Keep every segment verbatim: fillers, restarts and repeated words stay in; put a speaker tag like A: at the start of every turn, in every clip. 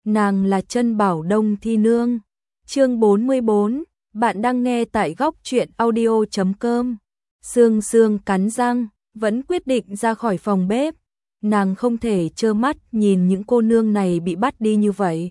A: nàng là Trân Bảo Đông Thi Nương. Chương bốn mươi bốn, bạn đang nghe tại góc truyện audio chấm com. Sương Sương cắn răng, vẫn quyết định ra khỏi phòng bếp. Nàng không thể trơ mắt nhìn những cô nương này bị bắt đi như vậy.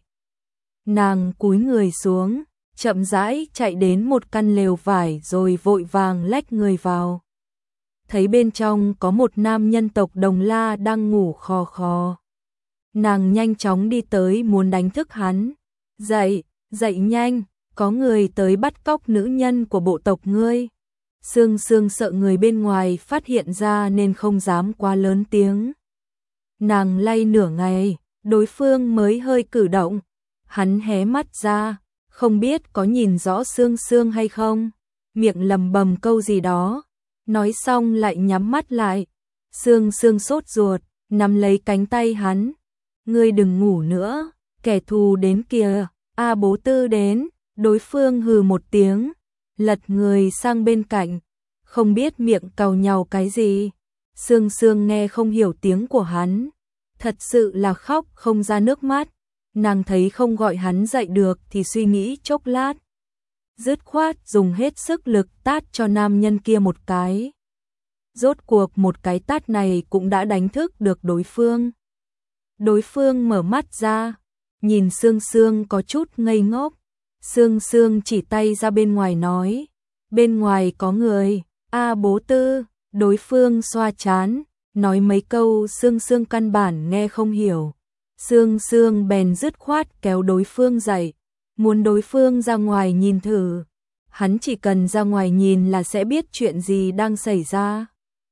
A: Nàng cúi người xuống, chậm rãi chạy đến một căn lều vải rồi vội vàng lách người vào. Thấy bên trong có một nam nhân tộc Đồng La đang ngủ khò khò. Nàng nhanh chóng đi tới muốn đánh thức hắn. Dậy, dậy nhanh, có người tới bắt cóc nữ nhân của bộ tộc ngươi. Sương Sương sợ người bên ngoài phát hiện ra nên không dám quá lớn tiếng. Nàng lay nửa ngày, đối phương mới hơi cử động. Hắn hé mắt ra, không biết có nhìn rõ Sương Sương hay không. Miệng lầm bầm câu gì đó, nói xong lại nhắm mắt lại. Sương Sương sốt ruột, nắm lấy cánh tay hắn. Ngươi đừng ngủ nữa, kẻ thù đến kìa. A Bố Tư đến. Đối phương hừ một tiếng, lật người sang bên cạnh, không biết miệng càu nhàu cái gì. Sương Sương nghe không hiểu tiếng của hắn, thật sự là khóc không ra nước mắt. Nàng thấy không gọi hắn dậy được thì suy nghĩ chốc lát, dứt khoát dùng hết sức lực tát cho nam nhân kia một cái. Rốt cuộc một cái tát này cũng đã đánh thức được đối phương. Đối phương mở mắt ra, nhìn Sương Sương có chút ngây ngốc. Sương Sương chỉ tay ra bên ngoài nói, bên ngoài có người. A Bố Tư. Đối phương xoa trán, nói mấy câu Sương Sương căn bản nghe không hiểu. Sương Sương bèn dứt khoát kéo đối phương dậy, muốn đối phương ra ngoài nhìn thử. Hắn chỉ cần ra ngoài nhìn là sẽ biết chuyện gì đang xảy ra.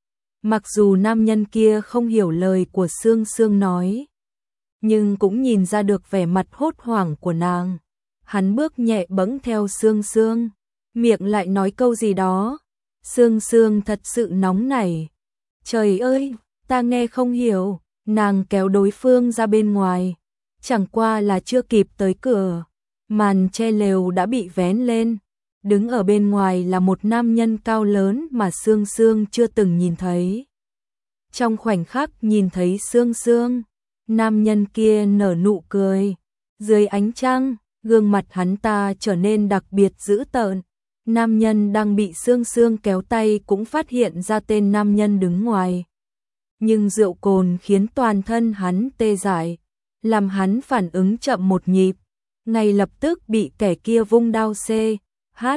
A: Mặc dù nam nhân kia không hiểu lời của Sương Sương nói, nhưng cũng nhìn ra được vẻ mặt hốt hoảng của nàng. Hắn bước nhẹ bẫng theo Sương Sương, miệng lại nói câu gì đó. Sương Sương thật sự nóng nảy. Trời ơi, ta nghe không hiểu. Nàng kéo đối phương ra bên ngoài. Chẳng qua là chưa kịp tới cửa, màn che lều đã bị vén lên. Đứng ở bên ngoài là một nam nhân cao lớn mà Sương Sương chưa từng nhìn thấy. Trong khoảnh khắc nhìn thấy Sương Sương, nam nhân kia nở nụ cười. Dưới ánh trăng, gương mặt hắn ta trở nên đặc biệt dữ tợn. Nam nhân đang bị Sương Sương kéo tay cũng phát hiện ra tên nam nhân đứng ngoài. Nhưng rượu cồn khiến toàn thân hắn tê dại, làm hắn phản ứng chậm một nhịp, ngay lập tức bị kẻ kia vung đao C, H,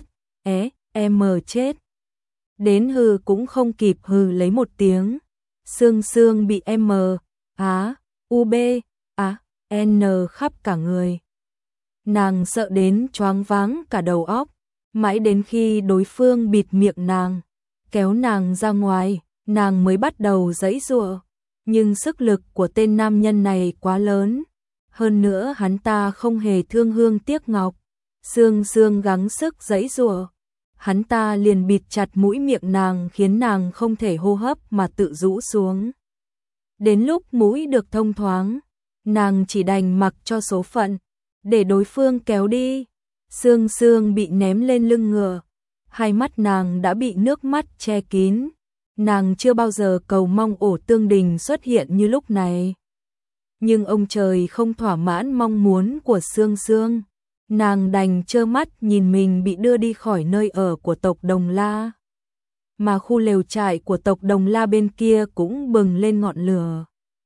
A: E, M chết. Đến hừ cũng không kịp hừ lấy một tiếng. Sương Sương bị M, Á, U, B, A, N khắp cả người. Nàng sợ đến choáng váng cả đầu óc, mãi đến khi đối phương bịt miệng nàng, kéo nàng ra ngoài, nàng mới bắt đầu giãy giụa. Nhưng sức lực của tên nam nhân này quá lớn, hơn nữa hắn ta không hề thương hương tiếc ngọc. Sương Sương gắng sức giãy giụa, hắn ta liền bịt chặt mũi miệng nàng khiến nàng không thể hô hấp mà tự rũ xuống. Đến lúc mũi được thông thoáng, nàng chỉ đành mặc cho số phận, để đối phương kéo đi. Sương Sương bị ném lên lưng ngựa, hai mắt nàng đã bị nước mắt che kín. Nàng chưa bao giờ cầu mong ổ tương đình xuất hiện như lúc này. Nhưng ông trời không thỏa mãn mong muốn của Sương Sương. Nàng đành trơ mắt nhìn mình bị đưa đi khỏi nơi ở của tộc Đồng La. Mà khu lều trại của tộc Đồng La bên kia cũng bừng lên ngọn lửa.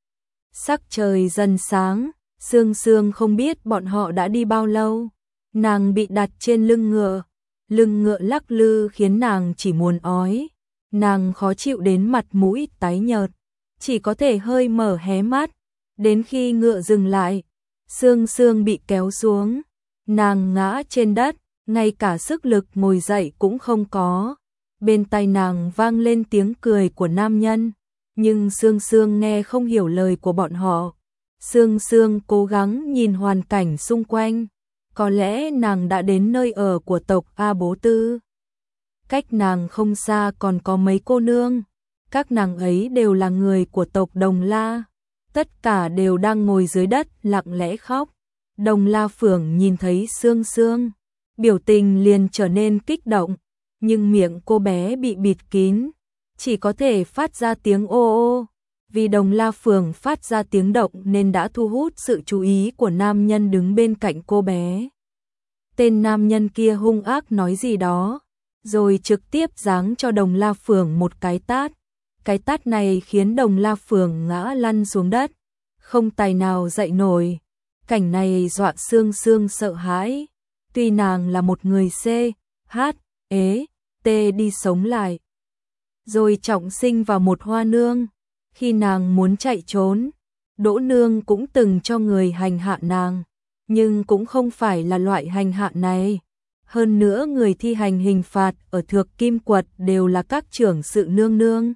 A: Sắc trời dần sáng, Sương Sương không biết bọn họ đã đi bao lâu. Nàng bị đặt trên lưng ngựa, lưng ngựa lắc lư khiến nàng chỉ muốn ói. Nàng khó chịu đến mặt mũi tái nhợt, chỉ có thể hơi mở hé mắt. Đến khi ngựa dừng lại, Sương Sương bị kéo xuống, nàng ngã trên đất, ngay cả sức lực ngồi dậy cũng không có. Bên tai nàng vang lên tiếng cười của nam nhân, nhưng Sương Sương nghe không hiểu lời của bọn họ. Sương Sương cố gắng nhìn hoàn cảnh xung quanh, có lẽ nàng đã đến nơi ở của tộc A Bố Tư. Cách nàng không xa còn có mấy cô nương, các nàng ấy đều là người của tộc Đồng La, tất cả đều đang ngồi dưới đất lặng lẽ khóc. Đồng La Phượng nhìn thấy Sương Sương, biểu tình liền trở nên kích động, nhưng miệng cô bé bị bịt kín, chỉ có thể phát ra tiếng ô ô. Vì Đồng La Phường phát ra tiếng động nên đã thu hút sự chú ý của nam nhân đứng bên cạnh cô bé. Tên nam nhân kia hung ác nói gì đó, rồi trực tiếp giáng cho Đồng La Phường một cái tát. Cái tát này khiến Đồng La Phường ngã lăn xuống đất, không tài nào dậy nổi. Cảnh này dọa Sương Sương sợ hãi. Tuy nàng là một người C, H, ế, T đi sống lại, rồi trọng sinh vào một hoa nương. Khi nàng muốn chạy trốn, Đỗ Nương cũng từng cho người hành hạ nàng, nhưng cũng không phải là loại hành hạ này. Hơn nữa người thi hành hình phạt ở Thược Kim Quật đều là các trưởng sự nương nương.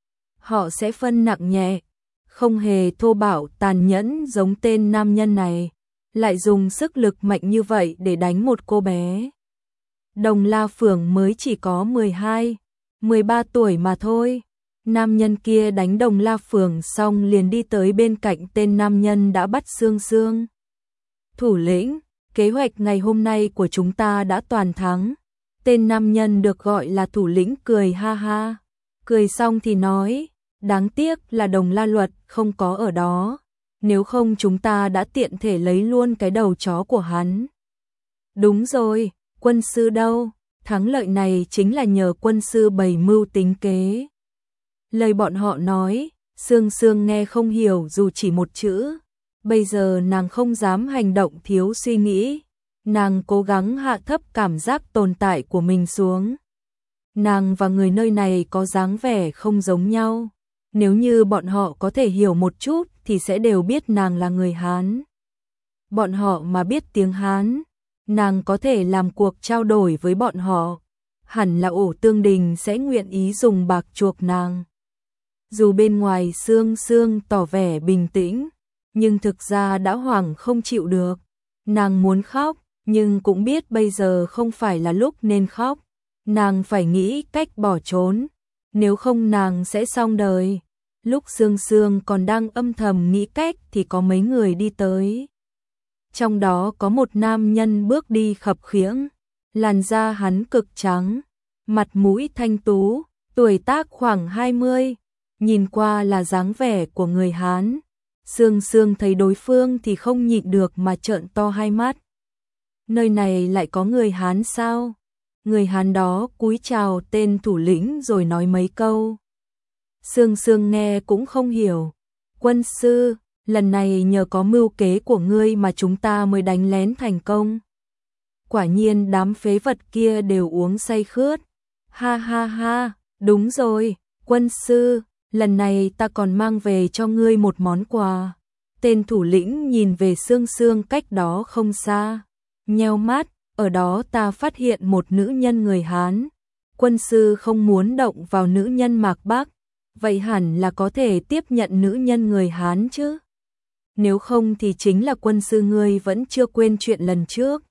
A: Họ sẽ phân nặng nhẹ, không hề thô bạo tàn nhẫn giống tên nam nhân này, lại dùng sức lực mạnh như vậy để đánh một cô bé. Đồng La Phường mới chỉ có mười hai, mười ba tuổi mà thôi. Nam nhân kia đánh Đồng La Phường xong liền đi tới bên cạnh tên nam nhân đã bắt Sương Sương. Thủ lĩnh, kế hoạch ngày hôm nay của chúng ta đã toàn thắng. Tên nam nhân được gọi là thủ lĩnh cười ha ha. Cười xong thì nói, đáng tiếc là Đồng La Luật không có ở đó. Nếu không chúng ta đã tiện thể lấy luôn cái đầu chó của hắn. Đúng rồi, quân sư đâu? Thắng lợi này chính là nhờ quân sư bày mưu tính kế. Lời bọn họ nói, Sương Sương nghe không hiểu dù chỉ một chữ. Bây giờ nàng không dám hành động thiếu suy nghĩ. Nàng cố gắng hạ thấp cảm giác tồn tại của mình xuống. Nàng và người nơi này có dáng vẻ không giống nhau. Nếu như bọn họ có thể hiểu một chút thì sẽ đều biết nàng là người Hán. Bọn họ mà biết tiếng Hán, nàng có thể làm cuộc trao đổi với bọn họ. Hẳn là Ổ Tương Đình sẽ nguyện ý dùng bạc chuộc nàng. Dù bên ngoài Sương Sương tỏ vẻ bình tĩnh, nhưng thực ra đã hoảng không chịu được. Nàng muốn khóc, nhưng cũng biết bây giờ không phải là lúc nên khóc. Nàng phải nghĩ cách bỏ trốn, nếu không nàng sẽ xong đời. Lúc Sương Sương còn đang âm thầm nghĩ cách thì có mấy người đi tới. Trong đó có một nam nhân bước đi khập khiễng, làn da hắn cực trắng, mặt mũi thanh tú, tuổi tác khoảng hai mươi, nhìn qua là dáng vẻ của người Hán. Sương Sương thấy đối phương thì không nhịn được mà trợn to hai mắt. Nơi này lại có người Hán sao? Người Hán đó cúi chào tên thủ lĩnh rồi nói mấy câu. Sương Sương nghe cũng không hiểu. Quân sư, lần này nhờ có mưu kế của ngươi mà chúng ta mới đánh lén thành công. Quả nhiên đám phế vật kia đều uống say khướt. Ha ha ha, đúng rồi, quân sư, lần này ta còn mang về cho ngươi một món quà. Tên thủ lĩnh nhìn về Sương Sương cách đó không xa, nheo mắt, ở đó ta phát hiện một nữ nhân người Hán. Quân sư không muốn động vào nữ nhân Mạc Bắc, vậy hẳn là có thể tiếp nhận nữ nhân người Hán chứ. Nếu không thì chính là quân sư ngươi vẫn chưa quên chuyện lần trước.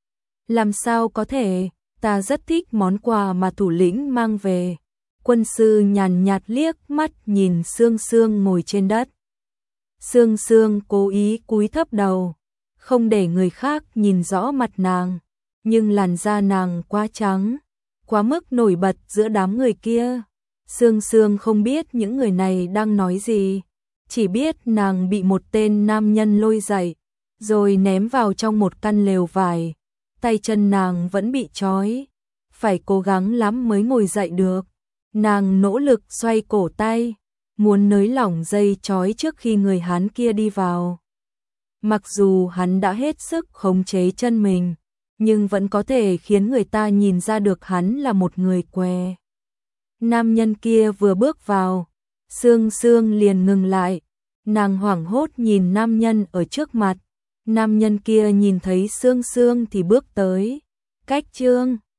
A: Làm sao có thể, ta rất thích món quà mà thủ lĩnh mang về. Quân sư nhàn nhạt liếc mắt nhìn Sương Sương ngồi trên đất. Sương Sương cố ý cúi thấp đầu, không để người khác nhìn rõ mặt nàng, nhưng làn da nàng quá trắng, quá mức nổi bật giữa đám người kia. Sương Sương không biết những người này đang nói gì, chỉ biết nàng bị một tên nam nhân lôi dậy, rồi ném vào trong một căn lều vải. Tay chân nàng vẫn bị trói, phải cố gắng lắm mới ngồi dậy được. Nàng nỗ lực xoay cổ tay, muốn nới lỏng dây trói trước khi người Hán kia đi vào. Mặc dù hắn đã hết sức khống chế chân mình, nhưng vẫn có thể khiến người ta nhìn ra được hắn là một người què. Nam nhân kia vừa bước vào, Sương Sương liền ngừng lại, nàng hoảng hốt nhìn nam nhân ở trước mặt. Nam nhân kia nhìn thấy Sương Sương thì bước tới, cách chương